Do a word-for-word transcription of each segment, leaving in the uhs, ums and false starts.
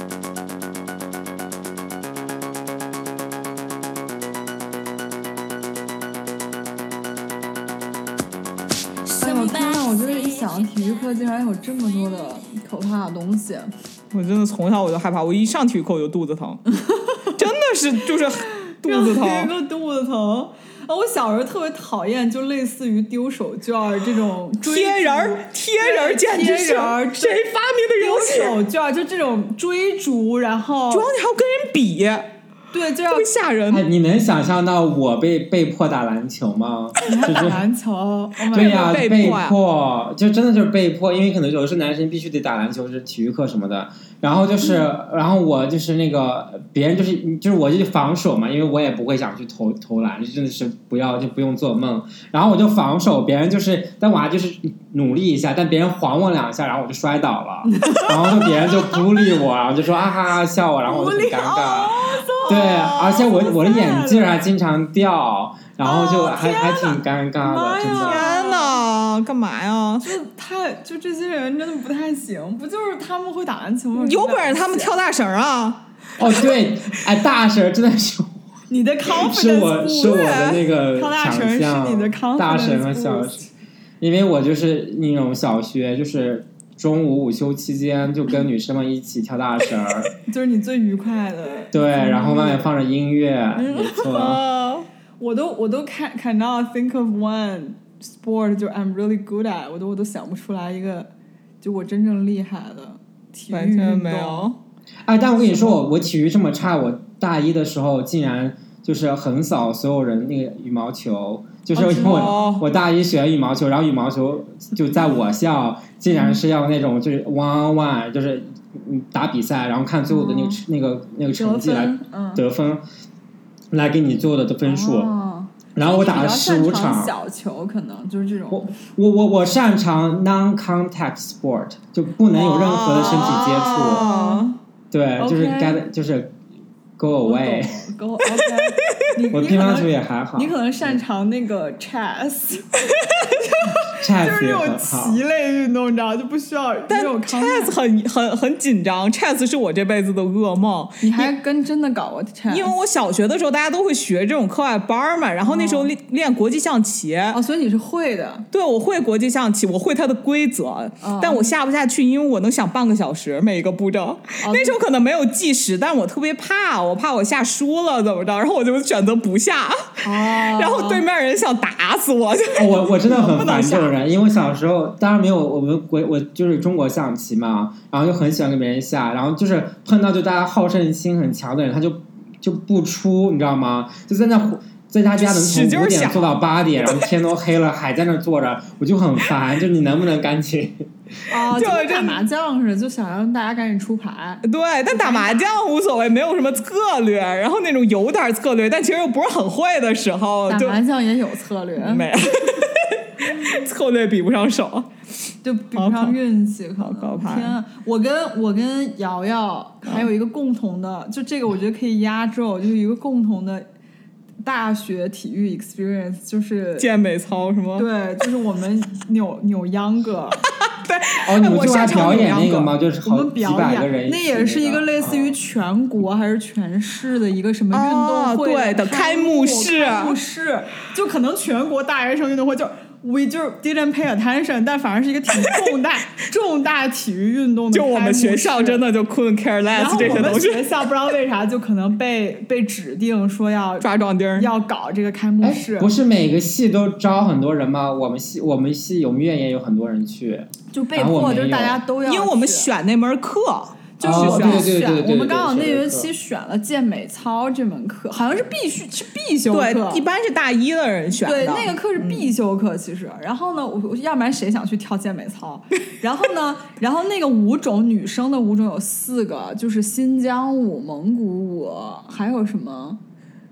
我天哪！我就是一想体育课竟然有这么多的可怕的东西， 我真的从小我就害怕，我一上体育课我就肚子疼，真的是就是肚子疼， 一个肚子疼。啊，我小时候特别讨厌，就类似于丢手绢这种贴人贴人，简直是谁发明的游戏？ 丢手绢就这种追逐，然后主要你还要跟人比。 对，就要吓人。 哎，你能想象到我被被迫打篮球吗？ 你还打篮球？哦、 对呀、啊， 被迫、啊、被迫，就真的就是被迫，因为可能有的是男生必须得打篮球，是体育课什么的。然后就是，嗯、然后我就是那个别人就是就是我就防守嘛，因为我也不会想去投投篮，真的是不要就不用做梦。然后我就防守，别人就是，但我还就是努力一下，但别人晃我两下，然后我就摔倒了，然后就别人就孤立我，然后就说啊哈哈笑我，然后我就很尴尬。对，而且我我的眼镜还经常掉，然后就还、哦、还挺尴尬的，真的。 天哪，干嘛呀？ 就太就这些人真的不太行，不就是他们会打篮球吗？ 有本事他们跳大绳啊！ 哦，对，哎，大绳真的是你的 confidence 是我是我的那个强项， 是你的 confidence 大绳和小，因为我就是那种小学就是。中午午休期间就跟女生们一起跳大绳就是你最愉快的。 对，然后外面放着音乐，没错。 我都我都看看到 think of one sport 就 I'm really good at， 我都我都想不出来一个就我真正厉害的体育运动。完全没有。 哎，但我跟你说，我我体育这么差，我大一的时候竟然就是横扫所有人那个羽毛球。就是因为我、哦、我大一学羽毛球，然后羽毛球就在我校竟然是要那种就是 one on one， 就是打比赛，然后看最后的那个、哦、那个那个成绩来得 分,、嗯、得分来给你最后的分数。哦、然后我打了十五场。 小球可能就是这种。 我我我我擅长 non-contact sport， 就不能有任何的身体接触。哦、对， okay. 就是 get 就是 go away。 Go OK 你。 我乒乓球也还好。 你可能擅长那个 chess。 chess 就是那种棋类运动，你知道就不需要。 但 chess 很很很紧张 ，chess 是我这辈子的噩梦。 你还跟真的搞过 chess？ 因为我小学的时候大家都会学这种课外班嘛，然后那时候练、哦、练国际象棋。 哦，所以你是会的。 对，我会国际象棋，我会它的规则，哦、但我下不下去，因为我能想半个小时每一个步骤。哦、那时候可能没有计时，但我特别怕，我怕我下输了怎么着，然后我就选择不下。哦。然后对面人想打死我。就哦、我我真的很烦这种人，因为小时候当然没有我们国我就是中国象棋嘛，然后就很喜欢跟别人下，然后就是碰到就大家好胜心很强的人，他就就不出，你知道吗？就在那在他家能从五点做到八点，然后天都黑了还在那坐着，我就很烦。就你能不能赶紧？ 哦，就跟打麻将似的，就想让大家赶紧出牌。 对，但打麻将无所谓，没有什么策略，然后那种有点策略，但其实又不是很会的时候， 打麻将也有策略， 没策略比不上手， 就比不上运气， 好可怕！ 天啊，我跟我跟瑶瑶还有一个共同的，就这个我觉得可以压轴，就是一个共同的大学体育 experience， 就是健美操是吗？ 对，就是我们扭扭秧歌。 对， 哦，你们就还表演那个吗？就是好几百个人， 那也是一个类似于全国还是全市的一个什么运动会、 哦、对的开幕式， 开幕式就可能全国大学生运动会就。We 就 didn't pay attention， 但反而是一个挺重大重大体育运动的。 就我们学校真的就 couldn't care less 这些东西。然后我们学校不知道为啥就可能被被指定说要抓壮丁， 要搞这个开幕式。 不是每个系都招很多人吗？我们系我们系我们院也有很多人去， 就被迫就是大家都要， 因为我们选那门课。 就是我们选， 哦、 我们刚好那学期选了健美操这门课，好像是必须是必修课， 对，一般是大一的人选的。 对，那个课是必修课，其实。嗯、然后呢，我要不然谁想去跳健美操？然后呢，然后那个舞种，女生的舞种有四个，就是新疆舞、蒙古舞，还有什么？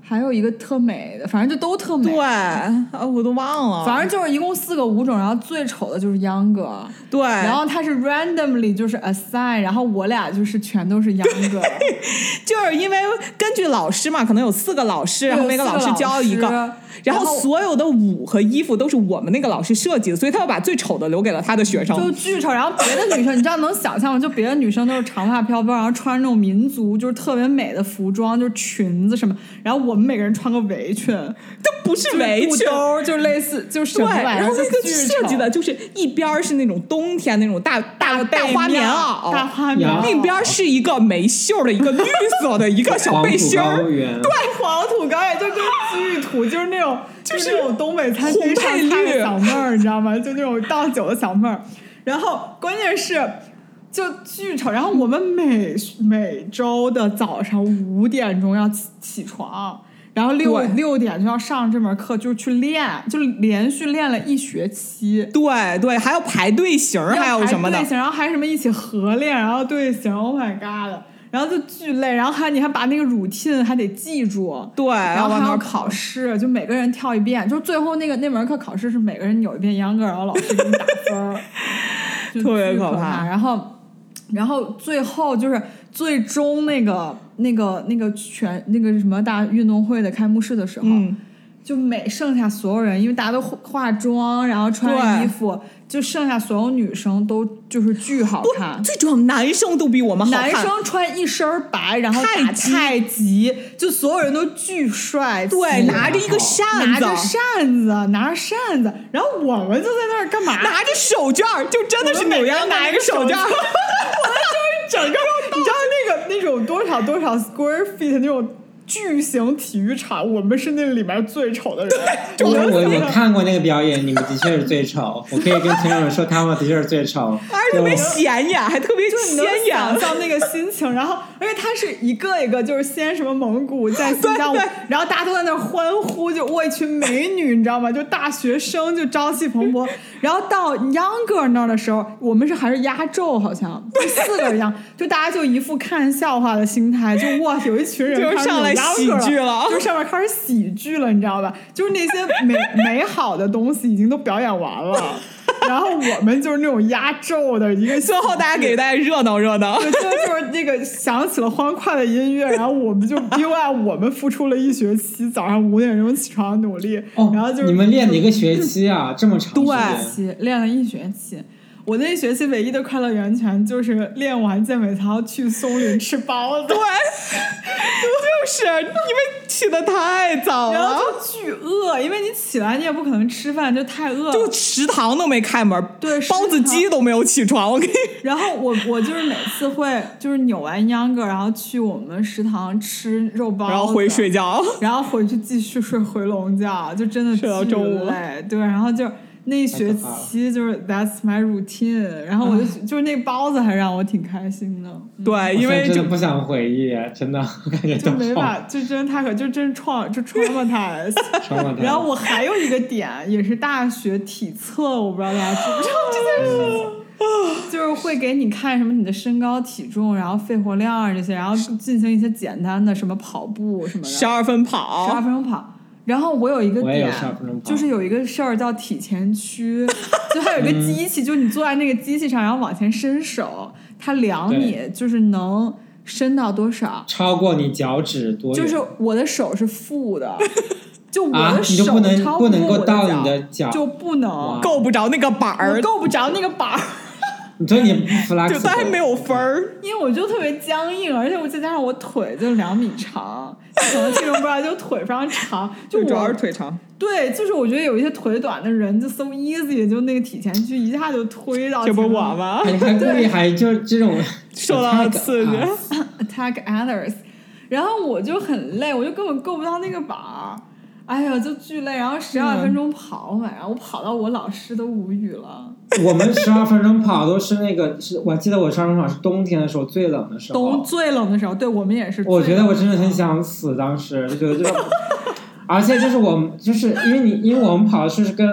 还有一个特美的，反正就都特美。 对，啊，我都忘了。 反正就是一共四个舞种，然后最丑的就是 Younger。 对， 然后它是 randomly 就是 assign， 然后我俩就是全都是 Younger。 就是因为根据老师嘛，可能有四个老师，然后每个老师教一个，然后所有的舞和衣服都是我们那个老师设计的，所以他要把最丑的留给了他的学生， 就巨丑。然后别的女生，你知道能想象吗？就别的女生都是长发飘飘，然后穿那种民族就是特别美的服装，就是裙子什么，然后我们每个人穿个围裙， 都不是围裙， 兜就类似就是什么玩意儿。 然后那个设计的就是一边是那种冬天那种大大大花棉袄， 大花棉袄， 另边是一个没袖的一个绿色的一个小背心儿， 对， 黄土高原就跟巨土，就是那种就是那种东北餐厅上菜的小妹儿，你知道吗？就那种倒酒的小妹儿。然后关键是就巨丑，然后我们每每周的早上五点钟要起起床。然后六六点就要上这门课，就是去练，就连续练了一学期。 对对，还要排队形，还有什么的， 队形，然后还什么一起合练，然后队形 ，Oh my god！ 然后就巨累，然后还你还把那个 routine 还得记住， 对， 然后还要考试，就每个人跳一遍，就最后那个那门课考试是每个人扭一遍秧歌，然后老师给你打分， 特别可怕。 然后，然后最后就是最终那个。那个那个全那个什么大运动会的开幕式的时候，嗯、就每剩下所有人，因为大家都化妆，然后穿衣服，就剩下所有女生都就是巨好看。 最主要男生都比我们好看， 男生穿一身白，然后打太极，就所有人都巨帅。 对，拿着一个扇子， 拿着扇子，拿着扇子，然后我们就在那儿干嘛？ 拿着手绢，就真的是纽约拿一个手绢。 整个你知道那个那种多少多少 square feet 那种巨型体育场，我们是那里面最丑的人。 我我我看过那个表演，你们的确是最丑。我可以跟听众们说，他们的确是最丑， 而且特别显眼，还特别显眼。 想象那个心情，然后而且他是一个一个，就是先什么蒙古，在新疆，然后大家都在那欢呼，就我一群美女，你知道吗？就大学生就朝气蓬勃。然后到 Younger 那儿的时候，我们是还是压轴，好像四个人一样，就大家就一副看笑话的心态，就哇，有一群人就上来喜剧了， 就上面开始喜剧了，你知道吧？就是那些美美好的东西已经都表演完了。然后我们就是那种压轴的一个， 最后大家给大家热闹热闹， 对，就是那个响起了欢快的音乐，然后我们就因为我们付出了一学期早上五点钟起床努力， 哦、 然后就是你们练了一个学期啊，这么长时间，对，练了一学期。我那一学期唯一的快乐源泉就是练完健美操去松林吃包子， 对，就是因为起得太早了， 然后就巨饿，因为你起来你也不可能吃饭，就太饿了， 就食堂都没开门， 对， 包子机都没有起床，我给你。 然后我我就是每次会就是扭完秧歌，然后去我们食堂吃肉包子， 然后回睡觉， 然后回去继续睡回笼觉，就真的睡到中午累，对，然后就。那一学期就是 that's my routine， 然后我就、嗯、就是那包子还让我挺开心的。 对，因为真的不想回忆，真的感觉就没法，就真的太可，就真创就 traumatized。然后我还有一个点也是大学体测，我不知道大家知不知道这件事情。就是会给你看什么你的身高体重，然后肺活量这些，然后进行一些简单的什么跑步什么的， 十二分跑， 十二分钟跑。然后我有一个点， 就是有一个事儿叫体前屈，就它有一个机器，嗯、就你坐在那个机器上，然后往前伸手，它量你就是能伸到多少， 超过你脚趾多远， 就是我的手是负的，就我的手超过我的脚，啊、不能够到你的脚， 就不能够不着那个板儿， 够不着那个板儿。 所以你不 flexible， 就还没有分儿， 因为我就特别僵硬，而且我再加上我腿就两米长，可能听众不知道，就腿非常长，就主要是腿长。 对，就是我觉得有一些腿短的人就 so easy， 就那个体前屈一下就推到。 这不是我吗？ 你还故意还就这种受到刺激 ，attack others， 然后我就很累，我就根本够不到那个板儿。哎呀，就巨累，然后十二分钟跑嘛，然后我跑到我老师都无语了。 我们十二分钟跑都是那个，是我记得我十二分钟跑是冬天的时候最冷的时候。 冬最冷的时候，对我们也是。 我觉得我真的很想死，当时就觉得这个，而且就是我们就是因为你因为我们跑的是跟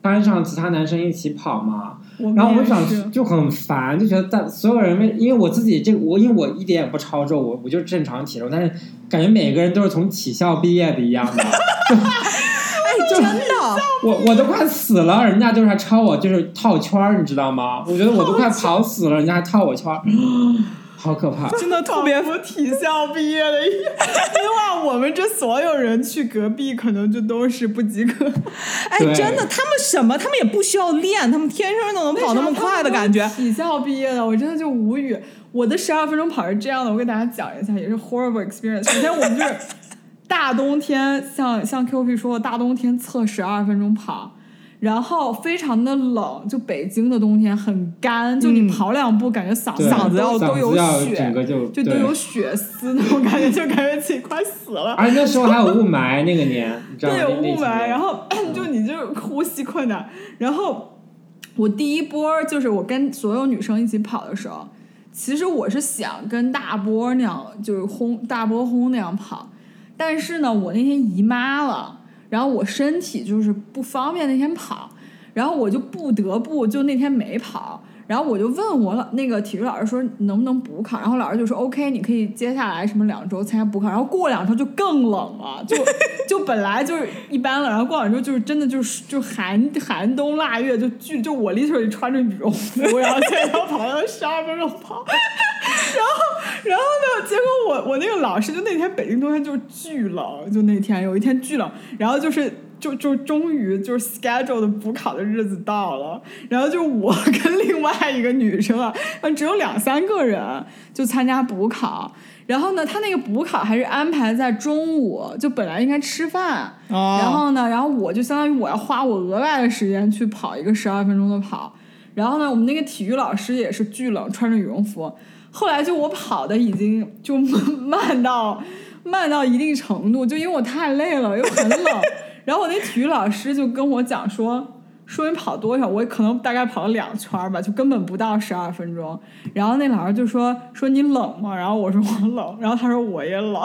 班上其他男生一起跑嘛，然后我就想就很烦，就觉得但所有人为因为我自己这个我因为我一点也不超重，我我就正常体重，但是感觉每个人都是从体校毕业的一样的。 哎，真的， 我我都快死了，人家就是还超我，就是套圈，你知道吗？我觉得我都快跑死了，人家还套我圈。好可怕， 真的特别不体校毕业的一，因为我们这所有人去隔壁可能就都是不及格。 哎，真的，他们什么？他们也不需要练，他们天生都能跑那么快的感觉。 体校毕业的，我真的就无语。我的十二分钟跑是这样的，我给大家讲一下，也是 horrible experience。首先，我们就是大冬天，像像 Q P 说的，大冬天测十二分钟跑。然后非常的冷，就北京的冬天很干，就你跑两步感觉嗓子、 嗯、嗓子要都有血， 整个就就都有血丝那种感觉，就感觉自己快死了。 而且那时候还有雾霾，那个年你知道吗？ 对，有雾霾，然后就你就呼吸困难。然后我第一波就是我跟所有女生一起跑的时候，其实我是想跟大波那样，就是轰大波轰那样跑，但是呢，我那天姨妈了。然后我身体就是不方便那天跑，然后我就不得不就那天没跑，然后我就问我老那个体育老师说能不能补考，然后老师就说 OK 你可以接下来什么两周参加补考，然后过两周就更冷了，就就本来就是一般了，然后过两周就是真的就是就寒寒冬腊月就巨就我 literally 穿着羽绒服，然后现在要跑到十二分钟跑。然后，然后呢？结果我我那个老师就那天北京冬天就是巨冷，就那天有一天巨冷，然后就是就就终于就是 schedule 的补考的日子到了，然后就我跟另外一个女生啊，只有两三个人就参加补考，然后呢，他那个补考还是安排在中午，就本来应该吃饭， 哦、 然后呢，然后我就相当于我要花我额外的时间去跑一个十二分钟的跑，然后呢，我们那个体育老师也是巨冷，穿着羽绒服。后来就我跑的已经就慢到慢到一定程度，就因为我太累了又很冷，然后我那体育老师就跟我讲说说你跑多少，我可能大概跑了两圈吧，就根本不到十二分钟。然后那老师就说说你冷吗？然后我说我冷，然后他说我也冷。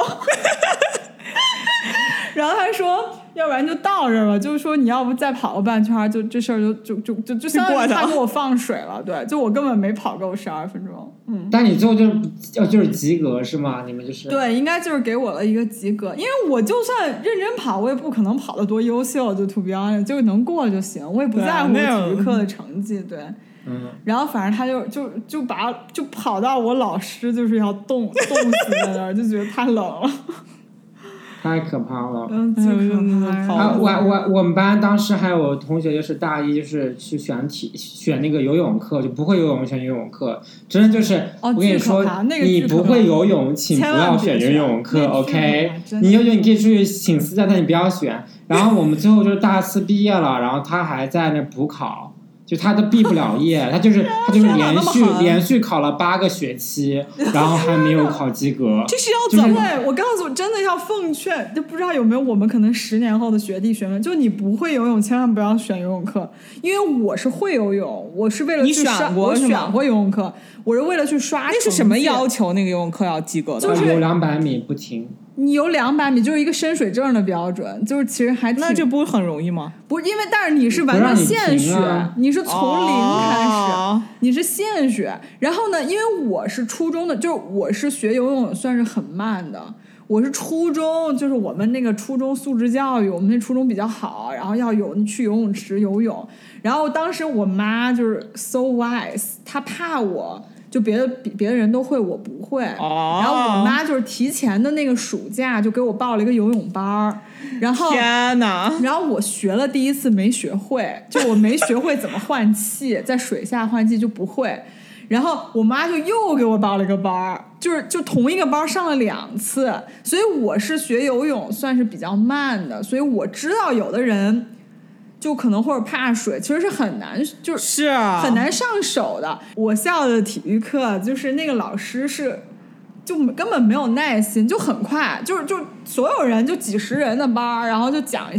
然后他说要不然就到这儿吧，就是说你要不再跑个半圈，就这事儿就就就就就相当于他给我放水了。对，就我根本没跑够十二分钟。嗯， 但你最后就是就是及格是吗？你们就是对，应该就是给我了一个及格，因为我就算认真跑，我也不可能跑得多优秀，就 to be honest， 就能过就行，我也不在乎体育课的成绩。对， 嗯， 然后反正他就就就把就跑到我老师就是要冻冻死在那儿，就觉得太冷了。 太可怕了， 嗯，最可怕啊！我我我们班当时还有同学就是大一就是去选体选那个游泳课，就不会游泳选游泳课，真的就是、 哦、 我跟你说， 那个、 你不会游泳，请不要选游泳课 ，OK？ 你游泳你可以出去请私教，但你不要选。然后我们最后就是大四毕业了，然后他还在那补考。就他都毕不了业，他就是他就是连续连续考了八个学期，然后还没有考及格。 这是要怎么？ 对，我告诉，真的要奉劝，就不知道有没有我们可能十年后的学弟学妹，就你不会游泳，千万不要选游泳课，因为我是会游泳，我是为了去刷，我选过游泳课，我是为了去刷。 那是什么要求？那个游泳课要及格的？ 就是游两百米不停。 你游两百米就是一个深水证的标准，就是其实还挺那这不是很容易吗？ 不，因为但是你是完全现学， 你, 你是从零开始、哦，你是现学。然后呢，因为我是初中的，就是我是学游泳算是很慢的。我是初中，就是我们那个初中素质教育，我们那初中比较好，然后要有去游泳池游泳。然后当时我妈就是 so wise， 她怕我。就别的别的人都会，我不会。 哦、 然后我妈就是提前的那个暑假就给我报了一个游泳班，然后天哪！ 然后我学了第一次没学会，就我没学会怎么换气，在水下换气就不会。然后我妈就又给我报了一个班，就是就同一个班上了两次，所以我是学游泳算是比较慢的，所以我知道有的人。就可能或者怕水，其实是很难，就是很难上手的。我校的体育课就是那个老师是就根本没有耐心，就很快，就是就所有人就几十人的班，然后就讲一下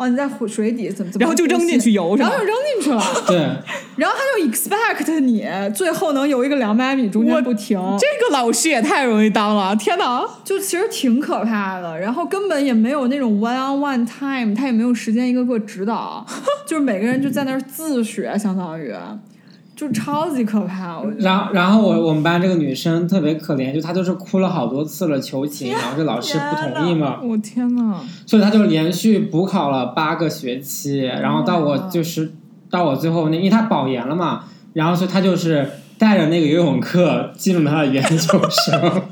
哦你在水底怎么怎么， 然后就扔进去游， 然后就扔进去了， 对， 然后他就 expect 你最后能游一个两百米中间不停， 这个老师也太容易当了，天哪！ 就其实挺可怕的，然后根本也没有那种 one on one time， 他也没有时间一个个指导，就是每个人就在那儿自学，相当于就超级可怕。我然后然后我我们班这个女生特别可怜，就她就是哭了好多次了求情，然后这老师不同意嘛， 我天哪！ 所以她就连续补考了八个学期，然后到我就是到我最后那，因为她保研了嘛，然后所以她就是带着那个游泳课进入了她的研究生。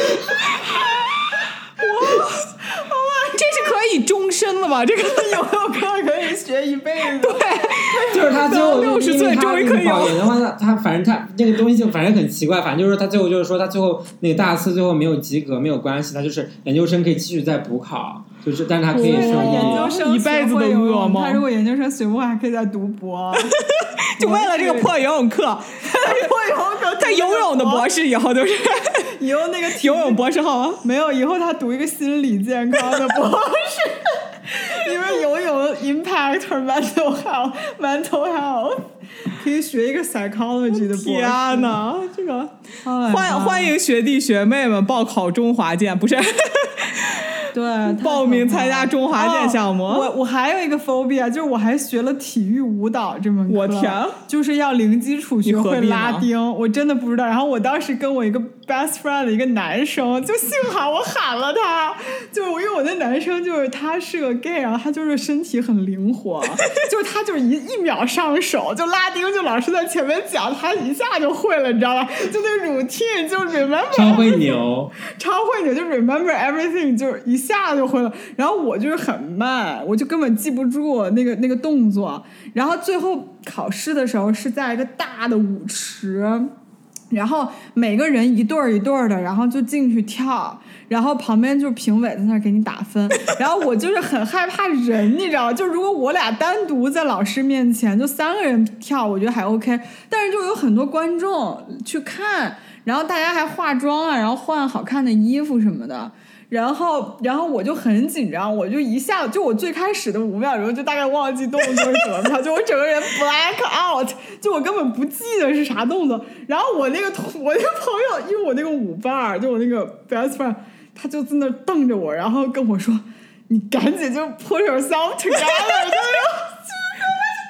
终身了吧？这个游泳课可以学一辈子。 对， 就是他最后六十岁终于可以保研的话，他他反正他这个东西就反正很奇怪，反正就是他最后就是说他最后那个大四最后没有及格没有关系，他就是研究生可以继续再补考，就是但是他可以说研究生一辈子的噩梦。 他如果研究生学不好，还可以再读博。 就为了这个破游泳课， 破游泳课， 他游泳的博士以后就是以后那个游泳博士好吗？ 没有，以后他读一个心理健康的博士，因为游泳 impact her mental health mental health， 可以学一个 psychology 的博士。 天哪，这个欢欢迎学弟学妹们报考中华健，不是？ 对， 报名参加中华健项目。 哦、我我还有一phobia，就是我还学了体育舞蹈这门课。 我天， 就是要零基础学会拉丁，我真的不知道。然后我当时跟我一个 best friend 的一个男生，就幸好我喊了他，就是因为我那男生就是他是个 gay， 然后他就是身体很灵活，就是他就是一一秒上手，就拉丁，就老师在前面讲，他一下就会了，你知道吧？就那 routine 就 remember， 超会牛， 超会牛，就 remember everything， 就是一下就会了。然后我就是很慢，我就根本记不住那个那个动作。然后最后考试的时候是在一个大的舞池，然后每个人一对儿一对儿的，然后就进去跳，然后旁边就是评委在那儿给你打分。然后我就是很害怕人，你知道，就如果我俩单独在老师面前，就三个人跳，我觉得还 OK， 但是就有很多观众去看，然后大家还化妆啊，然后换好看的衣服什么的。然后，然后我就很紧张，我就一下就我最开始的五秒钟就大概忘记动作是怎么跳，就我整个人 black out， 就我根本不记得是啥动作。然后我那个同我那个朋友，因为我那个舞伴就我那个 best friend， 他就在那瞪着我，然后跟我说：“你赶紧就 put yourself together， 就是。”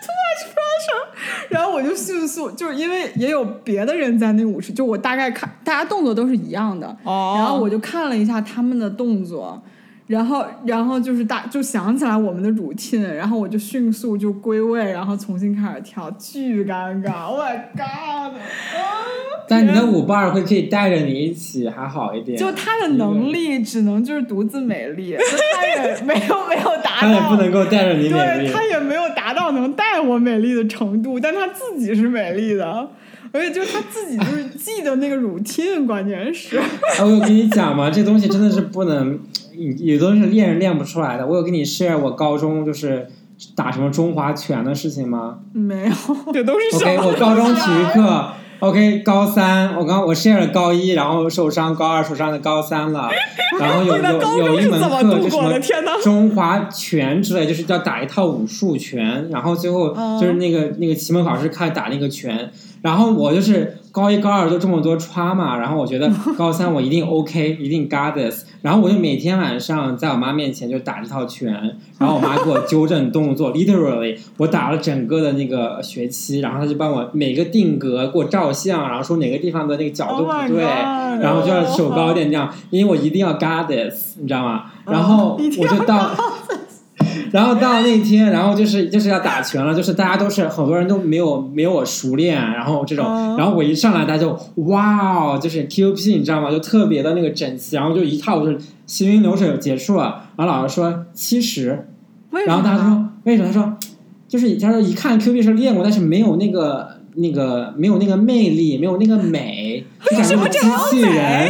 然后我就迅速，就是因为也有别的人在那舞池，就我大概看大家动作都是一样的， 哦、 然后我就看了一下他们的动作，然后然后就是大就想起来我们的 routine， 然后我就迅速就归位，然后重新开始跳，巨尴尬 ，Oh my god！ 但你的舞伴会可以带着你一起，还好一点。 就他的能力只能就是独自美丽，就他也没有没有达到， 他也不能够带着你美丽， 对，他也没有达到能带我美丽的程度，但他自己是美丽的，而且就是他自己就是记得那个 routine， 关键是。 我有跟你讲嘛，这东西真的是不能，有东西练人练不出来的。我有跟你 share 我高中就是打什么中华拳的事情吗？ 没有， 这都是什么 ？OK， 我高中体育课。OK， 高三我刚我 share 了高一，然后受伤，高二受伤的高三了，然后有有有一门课就是什么中华拳之类，就是要打一套武术拳，然后最后就是那个那个期末考试看打那个拳，然后我就是高一高二就这么多 trauma， 然后我觉得高三我一定 OK， 一定 got this， 然后我就每天晚上在我妈面前就打这套拳，然后我妈给我纠正动作，literally 我打了整个的那个学期，然后她就帮我每个定格给我照相，然后说哪个地方的那个角度不对， oh、 然后就要手高一点这样，因为我一定要 got this， 你知道吗？然后我就到。然后到那天，然后就是就是要打拳了，就是大家都是很多人都没有没有我熟练，然后这种，然后我一上来大家就哇，就是 Q P 你知道吗？就特别的那个整齐，然后就一套就是行云流水结束了。然后老师说七十，然后大家说为什么？他说就是他说一看 Q P 是练过，但是没有那个那个没有那个魅力，没有那个美，就感觉是机器人。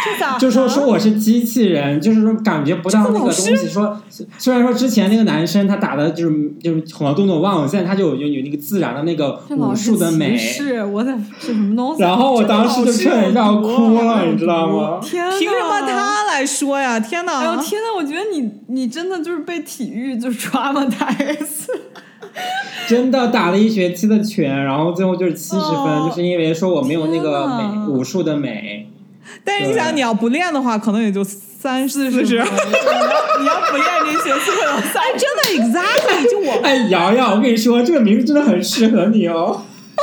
这咋？ 就说说我是机器人，就是说感觉不到那个东西。说虽然说之前那个男生他打的就是就是很多动作忘了，现在他就有有那个自然的那个武术的美。 是我在是什么东西？ 然后我当时就差点要哭了，你知道吗？ 天哪！ 凭什么他来说呀？天哪！ 哎呦天哪！我觉得你你真的就是被体育就traumatized。 真的打了一学期的拳，然后最后就是七十分、哦，就是因为说我没有那个美武术的美。 但是你想，你要不练的话，可能也就三四十。 你要你要不练，这学期会有三。 哎，真的 exactly 就我。 哎，瑶瑶，我跟你说，这个名字真的很适合你哦。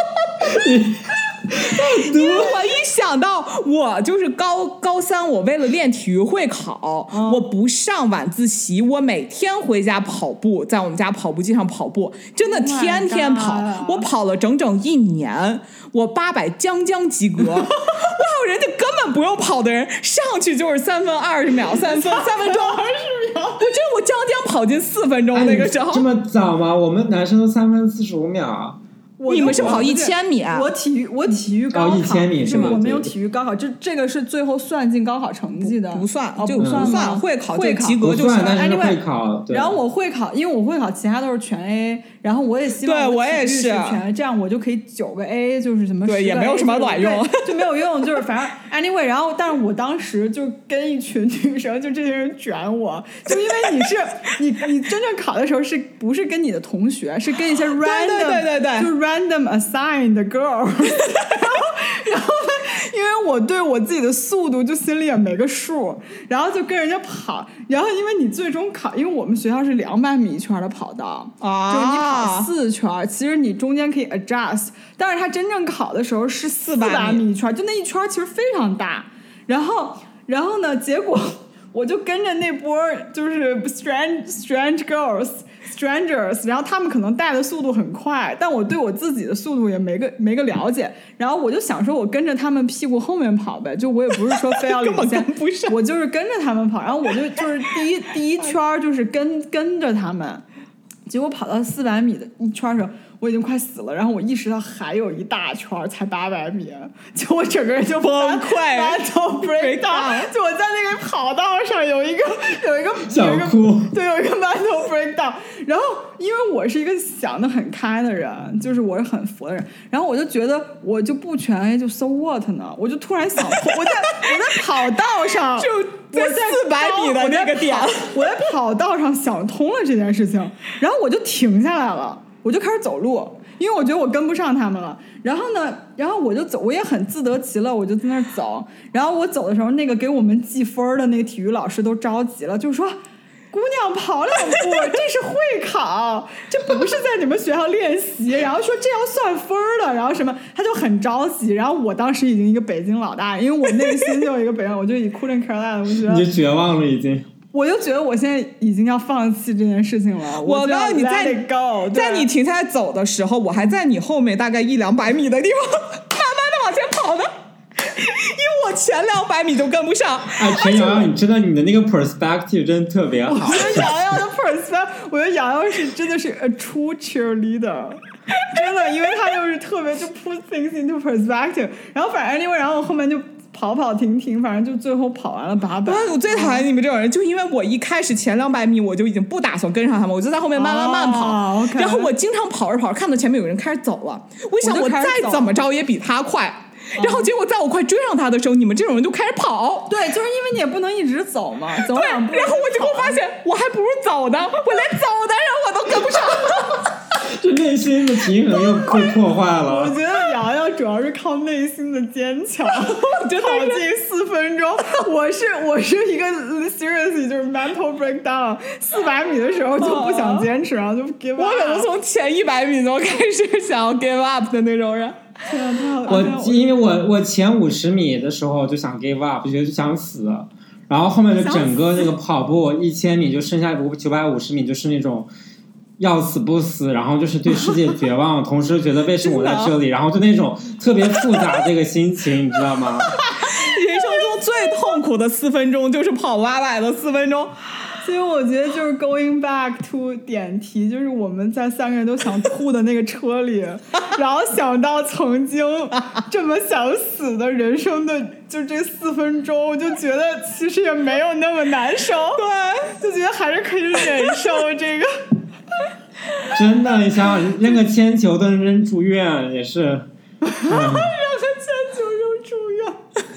因为我一想到我就是高高三，我为了练体育会考、嗯，我不上晚自习，我每天回家跑步，在我们家跑步机上跑步，真的天天跑， oh、 我跑了整整一年，我八百将将及格。哇，人家根本不用跑的人上去就是三分二十秒，三分三分钟二十秒，我真的我将将跑进四分钟、哎、那个时候。 这么早吗？我们男生都三分四十五秒。 你们是跑一千米、啊？ 我体育我体育高考、 哦、一千米是吗？ 我没有体育高考，这这个是最后算进高考成绩的， 不, 不算， 哦、 就不算， 不算会考会考及格就算，但是会考。 然后我会考，因为我会考其他都是全 A， 然后我也希望对我也是全 A， 这样我就可以九个 A， 就是什么对也没有什么卵用， 就没有用，就是反正 anyway， 然后但是我当时就跟一群女生，就这些人卷我，就因为你是你你真正考的时候是不是跟你的同学，是跟一些 random 对对对对对， 就 random assign。的 girl， 然后然后呢，因为我对我自己的速度就心里也没个数，然后就跟人家跑，然后因为你最终考，因为我们学校是两百米一圈的跑道， 啊， 就是你跑四圈，其实你中间可以 adjust， 但是他真正考的时候是四百米一圈，就那一圈其实非常大，然后然后呢，结果我就跟着那波就是 strange strange girls。strangers， 然后他们可能带的速度很快，但我对我自己的速度也没个没个了解，然后我就想说我跟着他们屁股后面跑呗，就我也不是说非要领先不上， 我就是跟着他们跑，然后我就就是第一第一圈就是跟跟着他们，结果跑到四百米的一圈的时候我已经快死了，然后我意识到还有一大圈才八百米，就我整个人就崩溃 mental breakdown， 就我在那个跑道上有一个有一个想哭， 对，有一个 mental breakdown， 然后因为我是一个想得很开的人，就是我是很佛的人，然后我就觉得我就不全 A 就 so what 呢，我就突然想，我在我在跑道上就在四百米的那个点， 我在跑道上想通了这件事情，然后我就停下来了。我就开始走路，因为我觉得我跟不上他们了。然后呢，然后我就走，我也很自得其乐，我就在那儿走。然后我走的时候，那个给我们记分的那个体育老师都着急了，就说：“姑娘跑两步，这是会考，这不是在你们学校练习。”然后说这要算分的，然后什么，他就很着急。然后我当时已经一个北京老大，因为我内心就有一个北京，我就以 couldn't care less， 我觉得你就绝望了已经。 我就觉得我现在已经要放弃这件事情了。 我告诉你，在在你停下来走的时候，我还在你后面大概一两百米的地方，慢慢的往前跑的，因为我前两百米都跟不上。 哎，陈瑶瑶，你知道你的那个 perspective 真的特别好。 我觉得瑶瑶的 perspective， 我觉得瑶瑶是真的是 a true cheerleader。真的，因为她就是特别就 put things into perspective， 然后反正因为然后我后面就跑跑停停，反正就最后跑完了八百。 我最讨厌你们这种人，就因为我一开始前两百米我就已经不打算跟上他们，我就在后面慢慢慢跑。 Oh, okay. 然后我经常跑着跑着看到前面有人开始走了，我想我再怎么着也比他快。然后结果在我快追上他的时候，你们这种人就开始跑。 对，就是因为你也不能一直走嘛，走两步。 然后我就会发现，我还不如走的，我连走的人我都跟不上。 这内心的平衡又被破坏了。 我觉得瑶瑶主要是靠内心的坚强，跑进四分钟。我是我是一个 seriously 就是 mental breakdown， 四百米的时候就不想坚持，然后就 give up。 我可能从前一百米就开始想要 give up 的那种人。 我因为我我前五十米的时候就想 give up， 就觉得就想死，然后后面就整个那个跑步一千米就剩下九百五十米就是那种要死不死，然后就是对世界绝望，同时觉得为什么我在这里，然后就那种特别复杂这个心情，你知道吗？ 人生中最痛苦的四分钟就是跑八百的四分钟。 所以我觉得就是 going back to 点题，就是我们在三个人都想吐的那个车里，然后想到曾经这么想死的人生的就这四分钟，就觉得其实也没有那么难受，对，就觉得还是可以忍受这个。 真的，你想想扔个铅球都能扔住院，也是。 扔个铅球扔住院。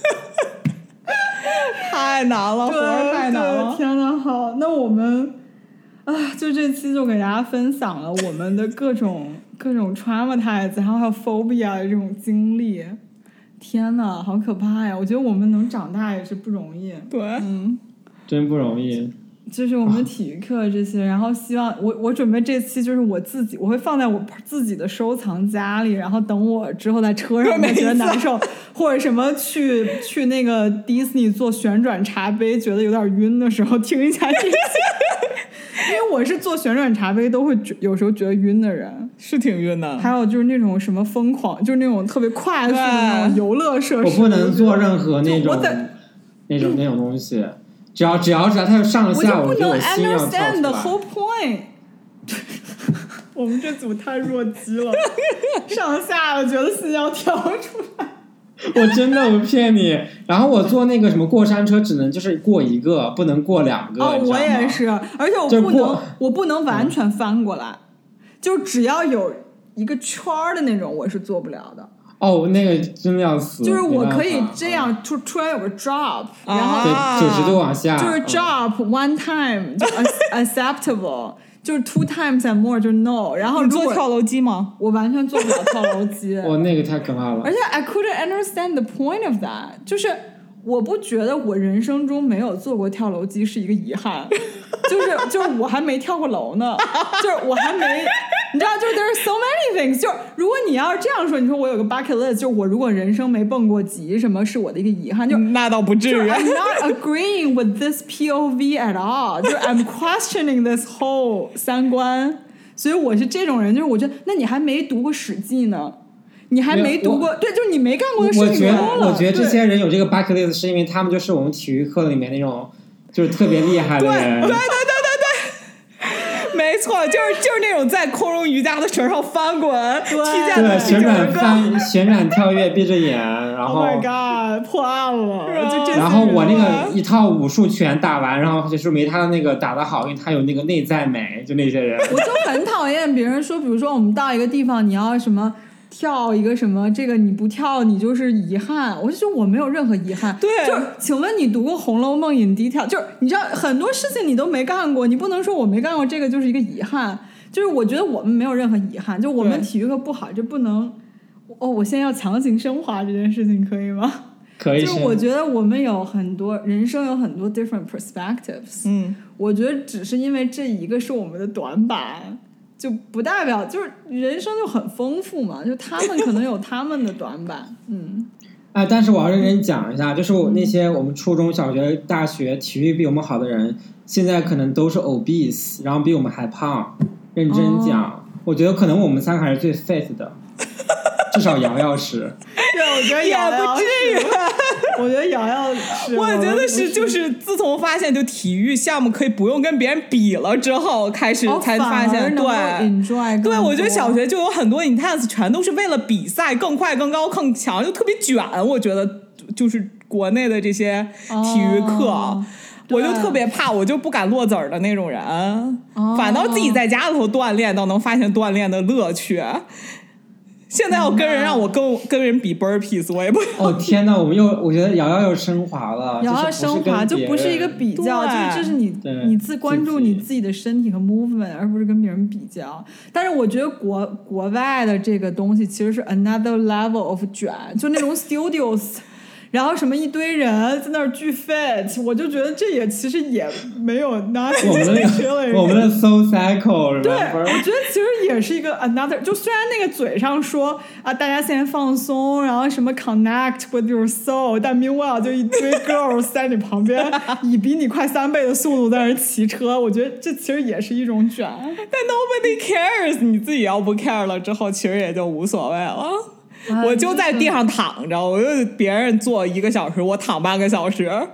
太难了，活儿太难了！ 天哪，好，那我们啊，就这期就给大家分享了我们的各种各种 traumatize， 然后还有 phobia 的这种经历。天哪，好可怕呀！我觉得我们能长大也是不容易。 对， 嗯， 真不容易。 就是我们体育课这些，然后希望我我准备这期就是我自己，我会放在我自己的收藏夹里，然后等我之后在车上觉得难受，或者什么去去那个迪士尼做旋转茶杯觉得有点晕的时候听一下这些。因为我是做旋转茶杯都会有时候觉得晕的人， 是挺晕的。 还有就是那种什么疯狂，就是那种特别快速的那种游乐设施， 我不能做任何那种那种那种东西。只要只要只要它上了下， 我就我心要跳出来。 understand the whole point 我们这组太弱鸡了，上下我觉得心要跳出来。 我真的不骗你，然后我坐那个什么过山车只能就是过一个，不能过两个。 哦，我也是，而且我不能我不能完全翻过来，嗯、就只要有一个圈的那种我是做不了的。 哦，那个真的要死。 就是我可以这样突突然有个 drop， 然后对九十度往下， 就是 drop、嗯、one time 就 acceptable， 就是 two times and more 就 no。然后你做跳楼机吗？ 我完全做不了跳楼机。 我那个太可怕了。 而且 I couldn't understand the point of that， 就是我不觉得我人生中没有做过跳楼机是一个遗憾。就是就是我还没跳过楼呢，就是我还没，你知道，就是 there's so many things。就是如果你要是这样说，你说我有个 bucket list， 就我如果人生没蹦过极，什么是我的一个遗憾？就那倒不至于。 I'm not agreeing with this P O V at all。就是 I'm questioning this whole 三观。所以我是这种人，就是我觉得，那你还没读过《史记》呢。你还没读过，对，就是你没干过的事情多了。 我觉得这些人有这个 bucket list， 是因为他们就是我们体育课里面那种。就是特别厉害的人， 对对对对对对，没错，就是就是那种在空中瑜伽的绳上翻滚，踢毽对，旋转翻、旋转跳跃，闭着眼，然后 ，Oh my God， 破案了，就这。 然后我那个一套武术拳打完，然后就是没他的那个打得好，因为他有那个内在美，就那些人。 我就很讨厌别人说，比如说我们到一个地方，你要什么。跳一个什么，这个你不跳你就是遗憾。我就说我没有任何遗憾。 对， 就是请问你读过《红楼梦》引低跳？就是你知道很多事情你都没干过，你不能说我没干过这个就是一个遗憾。就是我觉得我们没有任何遗憾，就我们体育课不好就不能。哦，我现在要强行升华这件事情，可以吗？ 可以。 就是我觉得我们有很多人生有很多 different perspectives。 嗯， 我觉得只是因为这一个是我们的短板。就不代表就是人生就很丰富嘛，就他们可能有他们的短板，嗯， 哎，但是我要认真讲一下，就是我那些我们初中小学大学体育比我们好的人，现在可能都是 obese， 然后比我们还胖。认真讲、哦、我觉得可能我们三个还是最 fit 的，至少瑶瑶是。 对，我觉得瑶瑶是，我觉得瑶瑶是， 我觉得是，就是自从发现就体育项目可以不用跟别人比了之后，开始才发现，对，对，我觉得小学就有很多 intense， 全都是为了比赛更快、更高、更强，就特别卷。我觉得就是国内的这些体育课。哦，我就特别怕，我就不敢落子儿的那种人，哦、反倒自己在家里头锻炼，倒能发现锻炼的乐趣。现在要跟人让我跟跟人比 burpees， 我也不。 哦天哪，我们又我觉得瑶瑶又升华了， 瑶瑶升华就不是一个比较，就是这是你你自关注你自己的身体和 movement， 而不是跟别人比较。但是我觉得国国外的这个东西其实是 another level of 卷，就那种 studios。然后什么一堆人在那儿巨 fit， 我就觉得这也其实也没有 nothing。 我们的我们的 soul cycle， 对，我觉得其实也是一个 another。就虽然那个嘴上说啊，大家现在放松，然后什么 connect with your soul， 但 meanwhile 就一堆 girls 在你旁边以比你快三倍的速度在那儿骑车，我觉得这其实也是一种卷。但 nobody cares， 你自己要不 care 了之后，其实也就无所谓了。我就在地上躺着，我就别人坐一个小时，我躺半个小时，其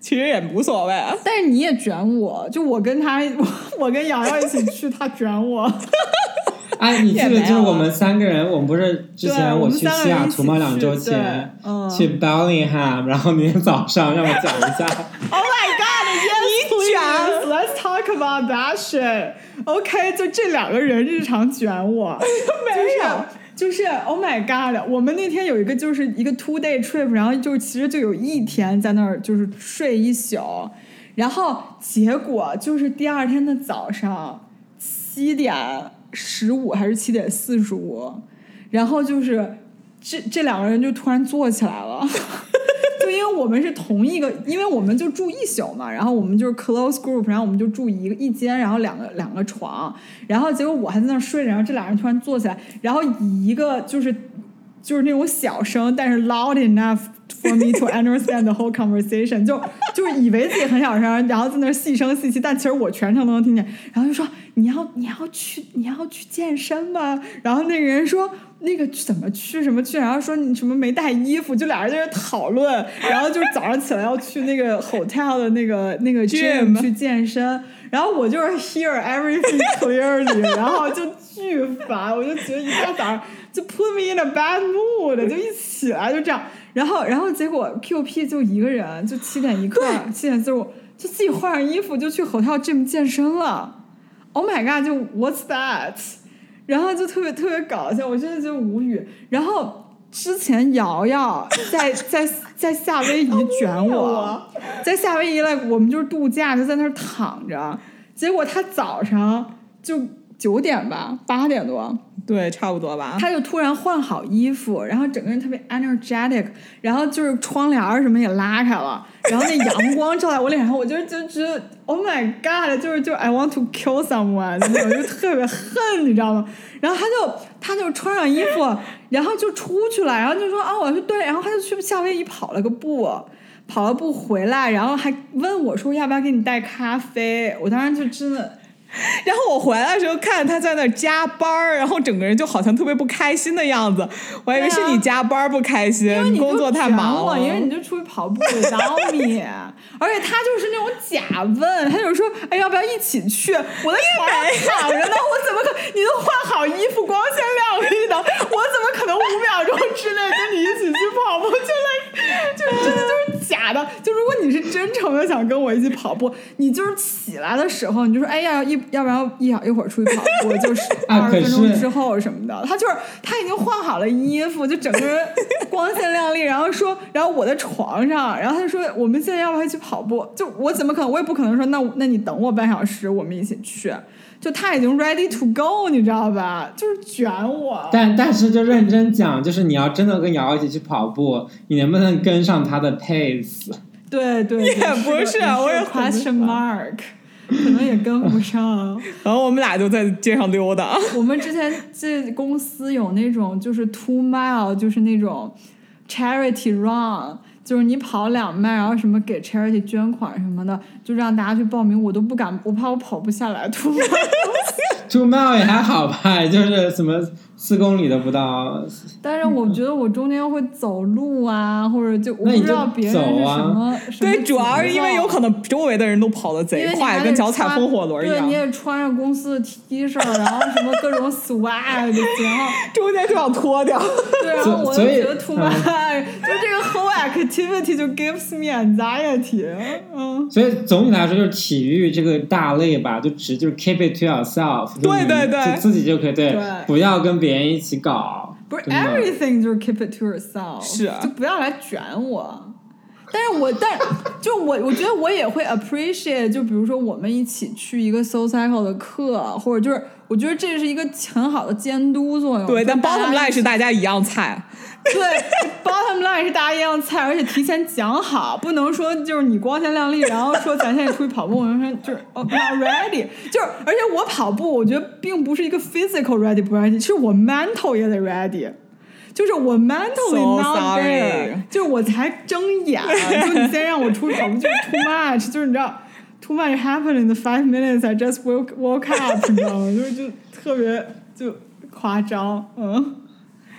其实也无所谓。 但是你也卷我，就我跟他，我跟瑶瑶一起去，他卷我。 哎，你记得就是我们三个人，我们不是之前我去西雅图嘛，两周前、 嗯、 去 Bellingham， 然后明天早上让我讲一下。 Oh my god! Yes, please. Let's talk about that shit. OK， 就这两个人日常卷我，没有。就是 Oh my god， 我们那天有一个就是一个 two day trip， 然后就其实就有一天在那儿就是睡一宿，然后结果就是第二天的早上七点十五还是七点四十五，然后就是这这两个人就突然坐起来了。就因为我们是同一个，因为我们就住一宿嘛，然后我们就是 close group， 然后我们就住一个一间，然后两个两个床，然后结果我还在那睡着，然后这俩人突然坐起来，然后以一个就是就是那种小声，但是 loud enough for me to understand the whole conversation， 就就是以为自己很小声，然后在那细声细气，但其实我全程都能听见，然后就说你要你要去你要去健身吗？然后那个人说。那个怎么去什么去，然后说你什么没带衣服，就俩人在这讨论，然后就是早上起来要去那个 hotel 的那个那个 gym 去健身，然后我就是 hear everything clearly， 然后就巨烦，我就觉得一大早上就 put me in a bad mood， 就一起来就这样，然后然后结果 Q P 就一个人，就七点一刻，七点四十五就自己换上衣服就去 hotel gym 健身了。Oh my god， 就 what's that？然后就特别特别搞笑，我真的就无语。然后之前瑶瑶在在在夏威夷卷我，在夏威夷来我们就是度假，就在那儿躺着。结果他早上就九点吧，八点多， 对，差不多吧。 他就突然换好衣服，然后整个人特别 energetic， 然后就是窗帘什么也拉开了，然后那阳光照在我脸上，我就就觉得 Oh my god， 就是就 I want to kill someone 那种，就特别恨，你知道吗？然后他就他就穿上衣服，然后就出去了，然后就说啊我要去锻炼，然后他就去夏威夷跑了个步，跑了步回来，然后还问我说要不要给你带咖啡，我当时就真的。 然后我回来的时候看他在那儿加班，然后整个人就好像特别不开心的样子，我还以为是你加班不开心， 因为你工作太忙了， 因为你就出去跑步without me， 而且他就是那种假问，他就说哎要不要一起去，我在床上躺着呢，我怎么可你都换好衣服光鲜亮丽的，我怎么可能五秒钟之内跟你一起去跑步，就来就真的就是假的，就如果你是真诚的想跟我一起跑步，你就是起来的时候你就说哎要一要不然一一会儿出去跑步，就是二十分钟之后什么的。他就是他已经换好了衣服，就整个人光鲜亮丽，然后说，然后我在床上，然后他就说我们现在要不要去跑步？就我怎么可能，我也不可能说那那你等我半小时，我们一起去。就他已经 ready to go， 你知道吧？就是卷我。 但但是就认真讲，就是你要真的跟瑶瑶一起去跑步，你能不能跟上他的 pace？ 对对， 也不是，我也 question mark。可能也跟不上， 然后我们俩就在街上溜达。 我们之前这公司有那种就是 two mile， 就是那种 charity run， 就是你跑两迈，然后什么给 charity 捐款什么的，就让大家去报名，我都不敢，我怕我跑不下来 two mile。two mile 也还好吧，就是什么四公里都不到。 但是我觉得我中间会走路啊，或者就我不知道别人是什么。 啊、对，主要是因为有可能周围的人都跑得贼快，跟脚踩风火轮一样。 对，你也穿着公司的 T 恤，然后什么各种 swag， 然后中间就想脱掉。 对，然后我就觉得 too much，、嗯、就这个 whole activity 就 gives me anxiety。嗯。 所以总体来说，就是体育这个大类吧，就只就是 keep it to yourself。 对对对， 就自己就可以对， 对不要跟别人一起搞。 不是 everything 就是 keep it to yourself， 是、啊、 就不要来卷我。但是我但就我我觉得我也会 appreciate， 就比如说我们一起去一个 soul cycle 的课，或者就是我觉得这是一个很好的监督作用。 对，但 bottom line 是大家一样菜。 对 ，bottom line 是大家一样菜，而且提前讲好，不能说就是你光鲜亮丽，然后说咱现在出去跑步，我们说就是 oh, not ready， 就是而且我跑步，我觉得并不是一个 physical ready 不 ready， 是我 mental 也得 ready。就是我 mentally not there， 就是我才睁眼，就你先让我出去跑步，就是 too much， 就是你知道 too much happened in the five minutes I just woke woke up， 你知道吗？就是就特别就夸张，嗯。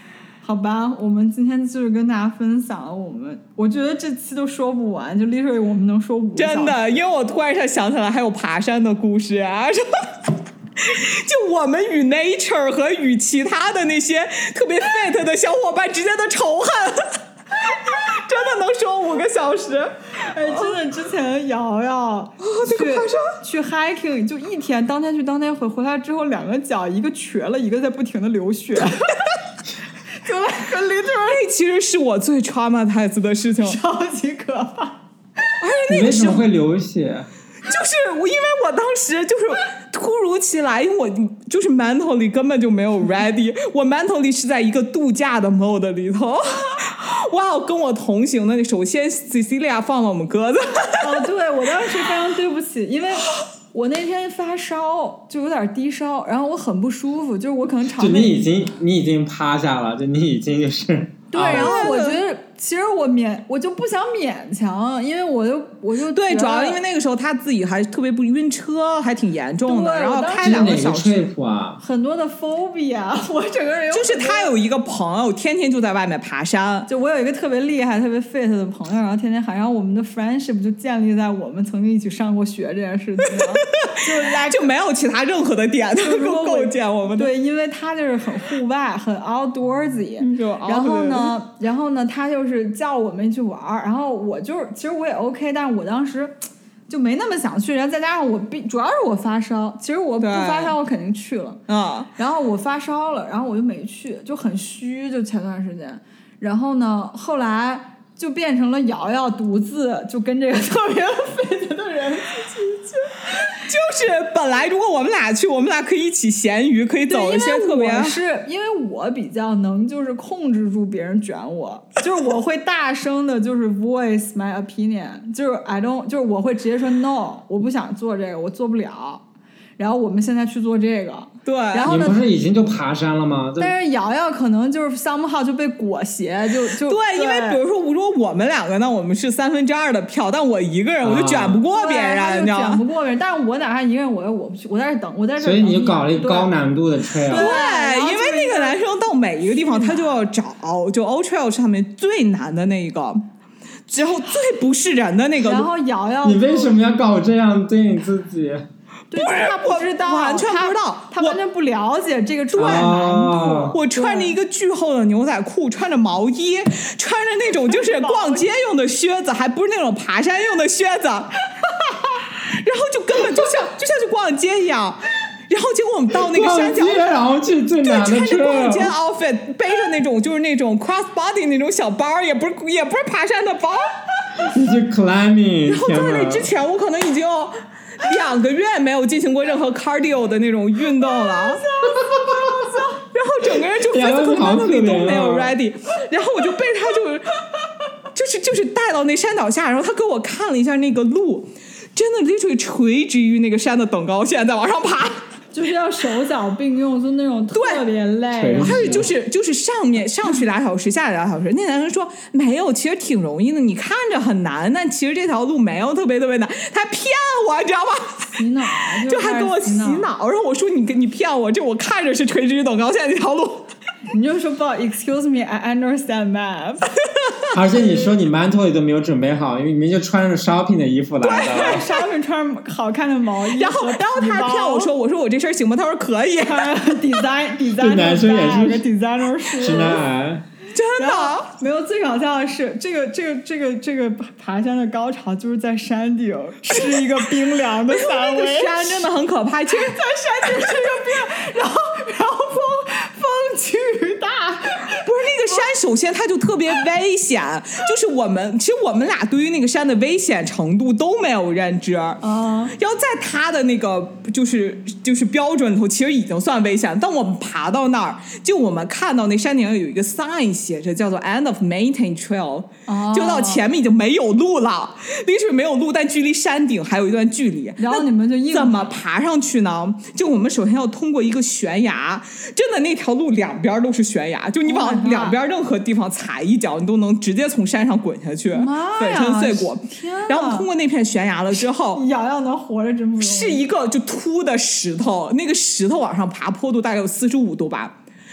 好吧，我们今天就是跟大家分享了我们，我觉得这期都说不完，就 literally 我们能说五个小时。 真的，因为我突然间想起来还有爬山的故事啊，什么。就我们与 nature 和与其他的那些特别 fit 的小伙伴之间的仇恨，真的能说五个小时。 哎，真的，之前瑶瑶去去 hiking 就一天，当天去当天回，回来之后两个脚一个瘸了，一个在不停的流血。就那个 literally 其实是我最 traumatized 的事情， 超级可怕。 而且你为什么会流血？ 就是我，因为我当时就是突如其来，因为我就是 mentally 根本就没有 ready， 我 mentally 是在一个度假的 mode 里头。哇，跟我同行的首先 Cecilia 放了我们鸽子。 哦，对，我当时非常对不起，因为我那天发烧，就有点低烧，然后我很不舒服，就是我可能肠胃， 就你已经你已经趴下了，就你已经就是对，然后我觉得其实我勉我就不想勉强，因为我就我就对，主要因为那个时候他自己还特别不晕车，还挺严重的，然后开两个小时， 啊， 很多的 phobia， 我整个人就是他有一个朋友天天就在外面爬山， 就我有一个特别厉害、特别 fit 的朋友，然后天天喊，然后我们的 friendship 就建立在我们曾经一起上过学这件事情上，就就没有其他任何的点能够构建我们的。 对，因为他就是很户外、很 outdoorsy， 就然后呢，然后呢，他就是叫我们去玩，然后我就是其实我也 OK， 但是我当时就没那么想去，然后再加上我主要是我发烧，其实我不发烧我肯定去了， 嗯， 然后我发烧了，然后我就没去，就很虚，就前段时间，然后呢，后来就变成了瑶瑶独自就跟这个特别 fit 的人一起去。 就是本来如果我们俩去，我们俩可以一起闲鱼，可以走一些特别。 我是因为我比较能就是控制住别人卷我，就是我会大声的，就是 voice my opinion， 就是 I don't， 就是我会直接说 no， 我不想做这个，我做不了。然后我们现在去做这个， 对， 然后呢， 你不是已经就爬山了吗？ 但是瑶瑶可能就是 somehow 就被裹挟，就就对，因为比如说，如果我们两个呢，我们是三分之二的票，但我一个人我就卷不过别人， 啊、 你知道吗？ 卷不过别人，但是我哪怕一个人，我我不去，我在这等，我在这。 所以你就搞了一个高难度的 trail。 对，因为那个男生到每一个地方他就要找，就 Old Trail 上面最难的那一个。之后最不是人的那个， 然后瑶瑶， 你为什么要搞这样对你自己？ 对，他不知道， 完全不知道， 他完全不了解这个出海难度。 哦、 我穿着一个巨厚的牛仔裤，穿着毛衣，穿着那种就是逛街用的靴子，还不是那种爬山用的靴子，然后就根本就像就像去逛街一样。然后结果我们到那个山脚， 然后去最难的对，穿着逛街 outfit， 背着那种就是那种 cross body 那种小包，也不是也不是爬山的包。 你去 climbing， 然后在那之前，我可能已经两个月没有进行过任何 cardio 的那种运动了，然后整个人就 physical mentally 都没有 ready， 然后我就被他就就是就是带到那山脚下，然后他给我看了一下那个路，真的 literally 垂直于那个山的等高线在往上爬。 就是要手脚并用，就那种特别累。 还有就是就是上面上去俩小时，下来俩小时。那男生说没有，其实挺容易的，你看着很难，但其实这条路没有特别特别难。他骗我，你知道吗？ 洗脑， 就还给我洗脑。然后我说你你骗我，这我看着是垂直于等高线这条路。 你就说不好 ，excuse me，I understand map。 而且你说你 mentally 都没有准备好，因为你们就穿着 shopping 的衣服来的。 对 ，shopping 穿好看的毛衣。 然后，然后他还骗我说，我说我这身行吗？他说可以。 design design 男生也是 designer 书。 直男癌。 真的没有，最搞笑的是这个这个这个这个爬山的高潮就是在山顶，是一个冰凉的山那个山真的很可怕。其实，在山顶是一个冰，然后然后风风巨大，不是那个山，首先它就特别危险。就是我们其实我们俩对于那个山的危险程度都没有认知啊。然后在他的那个就是就是标准头，其实已经算危险。当我们爬到那儿，就我们看到那山顶上有一个 sign。写着叫做 End of Maintain Trail， 哦、 就到前面已经没有路了，历史没有路，但距离山顶还有一段距离。 然后你们就硬怎么爬上去呢？就我们首先要通过一个悬崖，真的那条路两边都是悬崖，就你往两边任何地方踩一脚，你都能直接从山上滚下去，粉身碎骨。然后通过那片悬崖了之后， 瑶瑶能活着真不容易。 是一个就凸的石头，那个石头往上爬坡度大概有四十五度吧。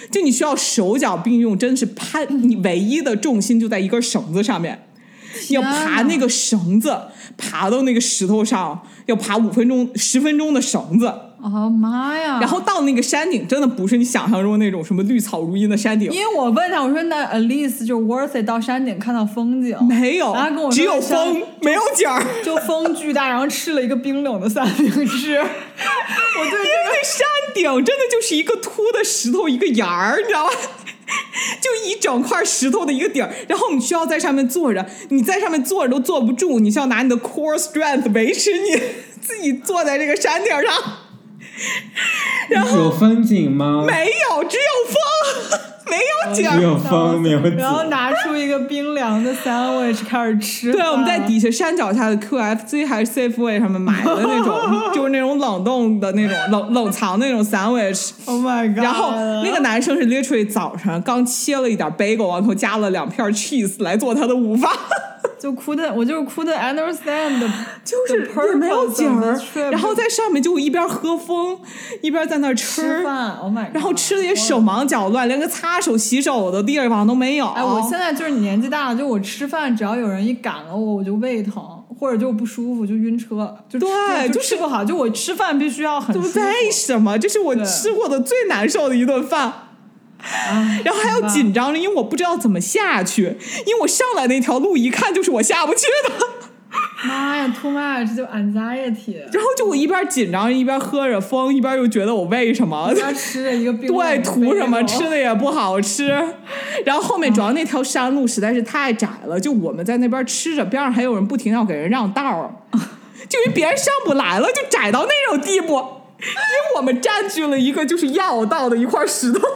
就你需要手脚并用，真是攀，你唯一的重心就在一根绳子上面，你要爬那个绳子，爬到那个石头上，要爬五分钟、十分钟的绳子。 哦妈呀！ 然后到那个山顶，真的不是你想象中那种什么绿草如茵的山顶。 因为我问他，我说那 at least 就 worth it 到山顶看到风景， 没有， 然后他跟我说只有风，没有景儿， 就风巨大，然后吃了一个冰冷的三明治。我对这个山顶真的就是一个凸的石头一个沿儿，你知道吗？就一整块石头的一个底儿，然后你需要在上面坐着，你在上面坐着都坐不住，你需要拿你的 core strength 维持你自己坐在这个山顶上。然后有风景吗？ 没有，只有风，没有景。 只有风没有景。 然后拿出一个冰凉的 sandwich 开始吃。 对，我们在底下山脚下的 Q F C 还是 Safeway 上面买的那种，就是那种冷冻的那种冷冷藏那种 sandwich。Oh my god！ 然后那个男生是 literally 早上刚切了一点 bagel， 往头加了两片 cheese 来做他的午饭。 就哭的，我就是哭的 understand， 就是也没有景儿，然后在上面就一边喝风，一边在那吃吃饭 ，Oh my god！ 然后吃的也手忙脚乱，连个擦手洗手的地方都没有。 哎，我现在就是年纪大了，就我吃饭只要有人一赶了我，我就胃疼，或者就不舒服，就晕车，就对， 就吃不好，就我吃饭必须要很舒服。 为什么？这是我吃过的最难受的一顿饭。然后还要紧张着，因为我不知道怎么下去，因为我上来那条路一看就是我下不去的。 妈呀 ，too much， 就 anxiety。 然后就我一边紧张一边喝着风，一边又觉得我为什么？ 一边吃着一个冰对，图什么？吃的也不好吃。然后后面主要那条山路实在是太窄了，就我们在那边吃着，边上还有人不停要给人让道，就因为别人上不来了，就窄到那种地步，因为我们占据了一个就是要道的一块石头。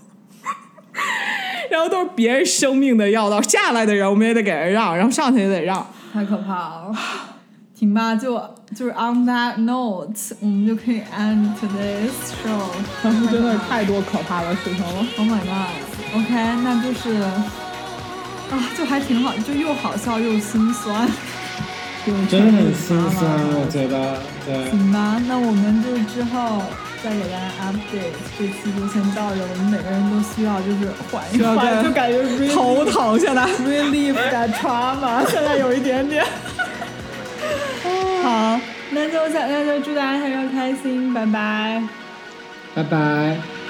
然后都是别人生命的要道，下来的人我们也得给人让，然后上去也得让， 太可怕了。行吧，就就是 on that note， 我们就可以 end today's show。 当时真的太多可怕的事情了。 Oh my god！OK， 那就是啊，就还挺好，就又好笑又心酸。 真的很心酸，我觉得。对。 行吧，那我们就之后再给大家 update， 这期就先到这，我们每个人都需要就是缓一缓，就感觉 really, 头疼，现在 relieve that trauma， 现在有一点点。好，那就那就祝大家下周开心，拜拜， 拜拜。